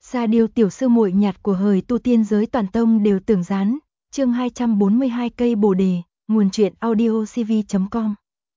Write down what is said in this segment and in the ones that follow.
Sa Điêu tiểu sư muội nhạt của hời tu tiên giới toàn tông đều tưởng gián, chương 242 cây bồ đề, nguồn truyện audio cv.com.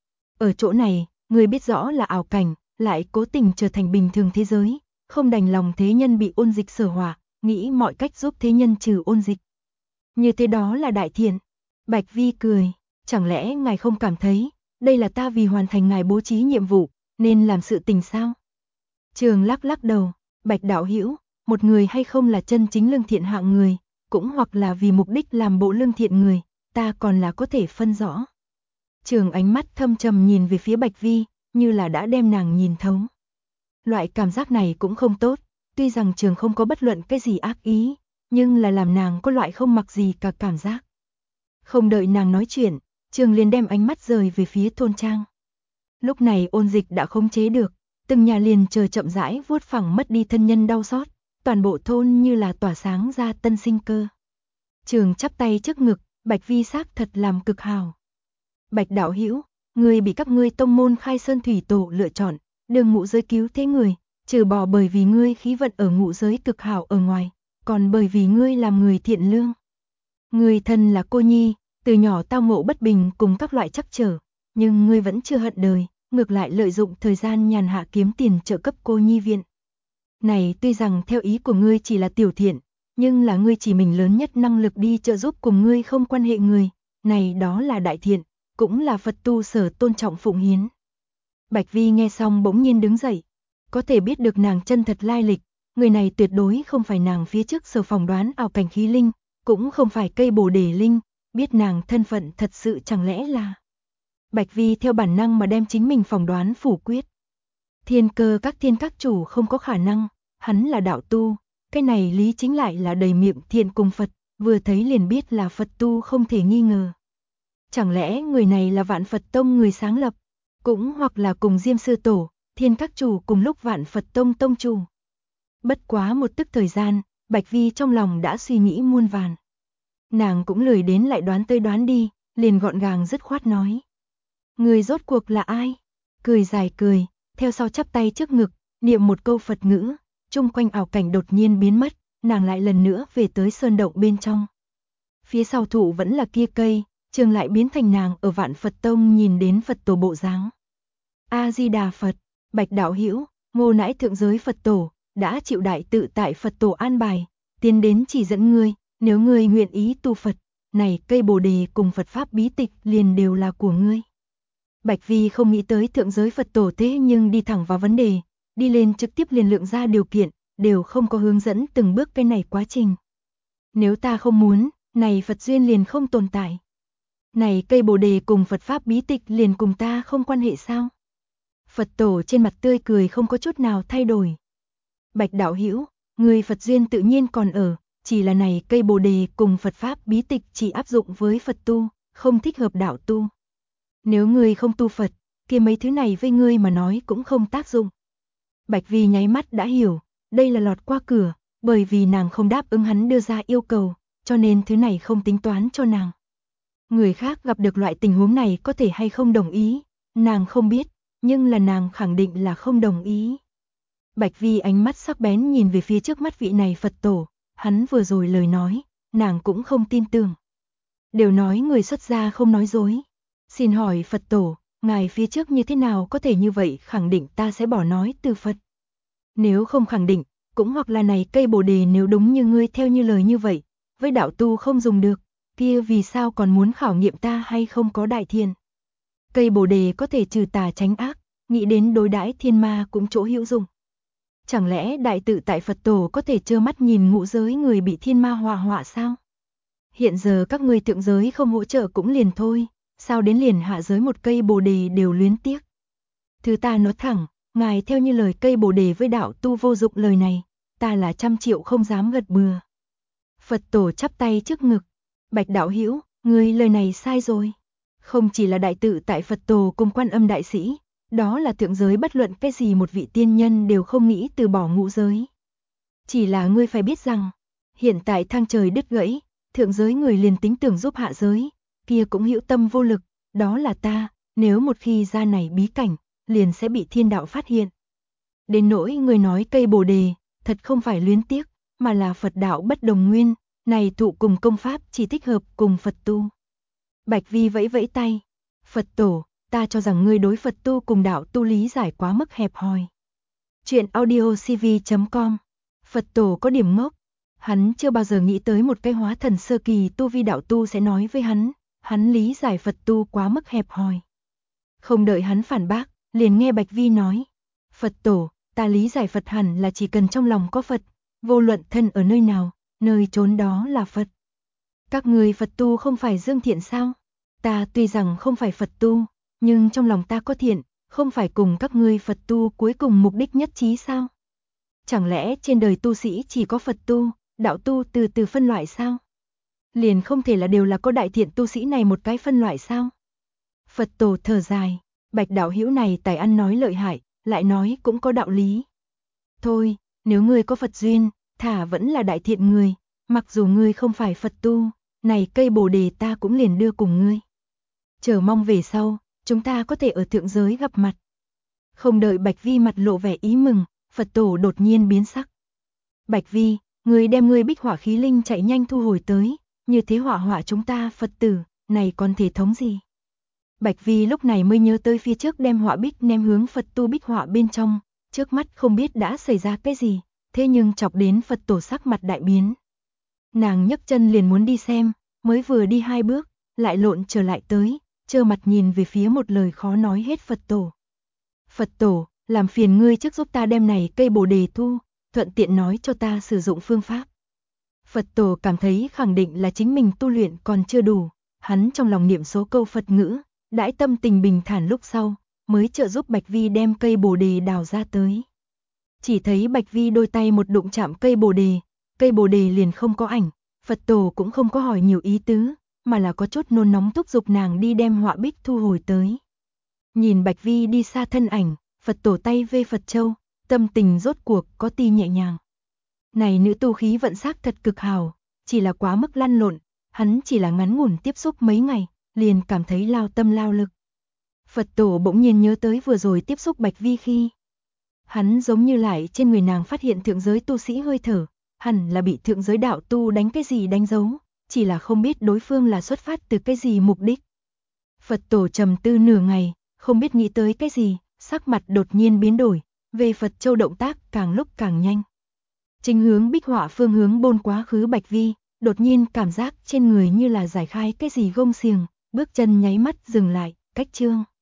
Ở chỗ này, người biết rõ là ảo cảnh, lại cố tình trở thành bình thường thế giới, không đành lòng thế nhân bị ôn dịch sở hỏa, nghĩ mọi cách giúp thế nhân trừ ôn dịch. Như thế đó là đại thiện. Bạch Vi cười, chẳng lẽ ngài không cảm thấy, đây là ta vì hoàn thành ngài bố trí nhiệm vụ, nên làm sự tình sao? Trường lắc lắc đầu, Bạch đạo hữu, một người hay không là chân chính lương thiện hạng người, cũng hoặc là vì mục đích làm bộ lương thiện người, ta còn là có thể phân rõ. Trường ánh mắt thâm trầm nhìn về phía Bạch Vi, như là đã đem nàng nhìn thấu. Loại cảm giác này cũng không tốt, tuy rằng Trường không có bất luận cái gì ác ý, nhưng là làm nàng có loại không mặc gì cả cảm giác. Không đợi nàng nói chuyện, Trường liền đem ánh mắt rời về phía thôn trang. Lúc này ôn dịch đã khống chế được, từng nhà liền chờ chậm rãi vuốt phẳng mất đi thân nhân đau xót, toàn bộ thôn như là tỏa sáng ra tân sinh cơ. Trường chắp tay trước ngực, Bạch Vi xác thật làm cực hào. Bạch đạo hữu, người bị các ngươi tông môn Khai Sơn Thủy Tổ lựa chọn, đường ngũ giới cứu thế người, trừ bỏ bởi vì ngươi khí vận ở ngũ giới cực hảo ở ngoài, còn bởi vì ngươi làm người thiện lương. Ngươi thân là cô nhi, từ nhỏ tao ngộ bất bình cùng các loại trắc trở, nhưng ngươi vẫn chưa hận đời, ngược lại lợi dụng thời gian nhàn hạ kiếm tiền trợ cấp cô nhi viện. Này tuy rằng theo ý của ngươi chỉ là tiểu thiện, nhưng là ngươi chỉ mình lớn nhất năng lực đi trợ giúp cùng ngươi không quan hệ người, này đó là đại thiện, cũng là Phật tu sở tôn trọng phụng hiến. Bạch Vi nghe xong bỗng nhiên đứng dậy, có thể biết được nàng chân thật lai lịch, người này tuyệt đối không phải nàng phía trước sở phỏng đoán ảo cảnh khí linh, cũng không phải cây bồ đề linh, biết nàng thân phận thật sự chẳng lẽ là... Bạch Vi theo bản năng mà đem chính mình phỏng đoán phủ quyết. Thiên Cơ các chủ không có khả năng, hắn là đạo tu, cái này lý chính lại là đầy miệng thiện cùng Phật, vừa thấy liền biết là Phật tu không thể nghi ngờ. Chẳng lẽ người này là Vạn Phật Tông người sáng lập, cũng hoặc là cùng Diêm Sư Tổ, Thiên các chủ cùng lúc Vạn Phật Tông tông chủ. Bất quá một tức thời gian, Bạch Vi trong lòng đã suy nghĩ muôn vàn. Nàng cũng lười đến lại đoán tới đoán đi, liền gọn gàng dứt khoát nói. Người rốt cuộc là ai? Cười dài cười, theo sau chắp tay trước ngực, niệm một câu Phật ngữ, chung quanh ảo cảnh đột nhiên biến mất, nàng lại lần nữa về tới sơn động bên trong. Phía sau thụ vẫn là kia cây, Trường lại biến thành nàng ở Vạn Phật Tông nhìn đến Phật tổ bộ dáng. A Di Đà Phật, Bạch đạo hữu, Ngô nãi thượng giới Phật tổ đã chịu đại tự tại Phật tổ an bài, tiến đến chỉ dẫn ngươi, nếu ngươi nguyện ý tu Phật, này cây bồ đề cùng Phật pháp bí tịch liền đều là của ngươi. Bạch Vi không nghĩ tới thượng giới Phật tổ thế nhưng đi thẳng vào vấn đề, đi lên trực tiếp liền lượng ra điều kiện, đều không có hướng dẫn từng bước cái này quá trình. Nếu ta không muốn, này Phật duyên liền không tồn tại. Này cây bồ đề cùng Phật pháp bí tịch liền cùng ta không quan hệ sao? Phật tổ trên mặt tươi cười không có chút nào thay đổi. Bạch đạo hữu, người Phật duyên tự nhiên còn ở, chỉ là này cây bồ đề cùng Phật pháp bí tịch chỉ áp dụng với Phật tu, không thích hợp đạo tu. Nếu ngươi không tu Phật, kia mấy thứ này với ngươi mà nói cũng không tác dụng. Bạch Vi nháy mắt đã hiểu, đây là lọt qua cửa, bởi vì nàng không đáp ứng hắn đưa ra yêu cầu, cho nên thứ này không tính toán cho nàng. Người khác gặp được loại tình huống này có thể hay không đồng ý, nàng không biết, nhưng là nàng khẳng định là không đồng ý. Bạch Vi ánh mắt sắc bén nhìn về phía trước mắt vị này Phật tổ, hắn vừa rồi lời nói, nàng cũng không tin tưởng. Đều nói người xuất gia không nói dối. Xin hỏi Phật tổ, ngài phía trước như thế nào có thể như vậy khẳng định ta sẽ bỏ nói từ Phật? Nếu không khẳng định, cũng hoặc là này cây bồ đề nếu đúng như ngươi theo như lời như vậy, với đạo tu không dùng được, kia vì sao còn muốn khảo nghiệm ta hay không có đại thiện? Cây bồ đề có thể trừ tà tránh ác, nghĩ đến đối đãi thiên ma cũng chỗ hữu dụng. Chẳng lẽ đại tự tại Phật tổ có thể trơ mắt nhìn ngũ giới người bị thiên ma họa sao? Hiện giờ các ngươi thượng giới không hỗ trợ cũng liền thôi, sao đến liền hạ giới một cây bồ đề đều luyến tiếc? Thứ ta nói thẳng, ngài theo như lời cây bồ đề với đạo tu vô dụng lời này, ta là 100 triệu không dám gật bừa. Phật tổ chắp tay trước ngực, Bạch đạo hữu, ngươi lời này sai rồi. Không chỉ là đại tự tại Phật tổ cùng Quan Âm đại sĩ, đó là thượng giới bất luận cái gì một vị tiên nhân đều không nghĩ từ bỏ ngũ giới. Chỉ là ngươi phải biết rằng, hiện tại thang trời đứt gãy, thượng giới người liền tính tưởng giúp hạ giới, kia cũng hữu tâm vô lực, đó là ta, nếu một khi ra này bí cảnh, liền sẽ bị thiên đạo phát hiện. Đến nỗi người nói cây bồ đề, thật không phải luyến tiếc, mà là Phật đạo bất đồng nguyên, này thụ cùng công pháp chỉ thích hợp cùng Phật tu. Bạch Vi vẫy vẫy tay, Phật tổ, ta cho rằng ngươi đối Phật tu cùng đạo tu lý giải quá mức hẹp hòi. Chuyện audiocv.com. Phật tổ có điểm ngốc, hắn chưa bao giờ nghĩ tới một cái hóa thần sơ kỳ tu vi đạo tu sẽ nói với hắn lý giải Phật tu quá mức hẹp hòi. Không đợi hắn phản bác, liền nghe Bạch Vi nói, Phật tổ, ta lý giải Phật hẳn là chỉ cần trong lòng có Phật, vô luận thân ở nơi nào, nơi chốn đó là Phật. Các người Phật tu không phải dương thiện sao? Ta tuy rằng không phải Phật tu, nhưng trong lòng ta có thiện, không phải cùng các ngươi Phật tu cuối cùng mục đích nhất trí sao? Chẳng lẽ trên đời tu sĩ chỉ có Phật tu, đạo tu từ phân loại sao? Liền không thể là đều là có đại thiện tu sĩ này một cái phân loại sao? Phật tổ thở dài, Bạch đạo hữu này tài ăn nói lợi hại, lại nói cũng có đạo lý. Thôi, nếu ngươi có Phật duyên, thả vẫn là đại thiện người, mặc dù ngươi không phải Phật tu, này cây bồ đề ta cũng liền đưa cùng ngươi. Chờ mong về sau, chúng ta có thể ở thượng giới gặp mặt. Không đợi Bạch Vi mặt lộ vẻ ý mừng, Phật tổ đột nhiên biến sắc. Bạch Vi, ngươi đem ngươi bích hỏa khí linh chạy nhanh thu hồi tới, như thế hỏa chúng ta Phật tử, này còn thể thống gì? Bạch Vi lúc này mới nhớ tới phía trước đem hỏa bích ném hướng Phật tu bích hỏa bên trong, trước mắt không biết đã xảy ra cái gì, thế nhưng chọc đến Phật tổ sắc mặt đại biến. Nàng nhấc chân liền muốn đi xem, mới vừa đi 2 bước, lại lộn trở lại tới, trơ mặt nhìn về phía một lời khó nói hết Phật tổ. Phật tổ, làm phiền ngươi trước giúp ta đem này cây bồ đề thu, thuận tiện nói cho ta sử dụng phương pháp. Phật tổ cảm thấy khẳng định là chính mình tu luyện còn chưa đủ, hắn trong lòng niệm số câu Phật ngữ, đãi tâm tình bình thản lúc sau, mới trợ giúp Bạch Vi đem cây bồ đề đào ra tới. Chỉ thấy Bạch Vi đôi tay một đụng chạm cây bồ đề liền không có ảnh, Phật tổ cũng không có hỏi nhiều ý tứ, mà là có chút nôn nóng thúc giục nàng đi đem họa bích thu hồi tới. Nhìn Bạch Vi đi xa thân ảnh, Phật tổ tay vê Phật châu, tâm tình rốt cuộc có ti nhẹ nhàng. Này nữ tu khí vận sắc thật cực hào, chỉ là quá mức lăn lộn, hắn chỉ là ngắn ngủn tiếp xúc mấy ngày, liền cảm thấy lao tâm lao lực. Phật tổ bỗng nhiên nhớ tới vừa rồi tiếp xúc Bạch Vi khi, hắn giống như lại trên người nàng phát hiện thượng giới tu sĩ hơi thở, hẳn là bị thượng giới đạo tu đánh cái gì đánh dấu, chỉ là không biết đối phương là xuất phát từ cái gì mục đích. Phật tổ trầm tư nửa ngày, không biết nghĩ tới cái gì, sắc mặt đột nhiên biến đổi, về Phật châu động tác càng lúc càng nhanh. Chính hướng bích họa phương hướng bôn quá khứ Bạch Vi, đột nhiên cảm giác trên người như là giải khai cái gì gông xiềng, bước chân nháy mắt dừng lại, cách chương.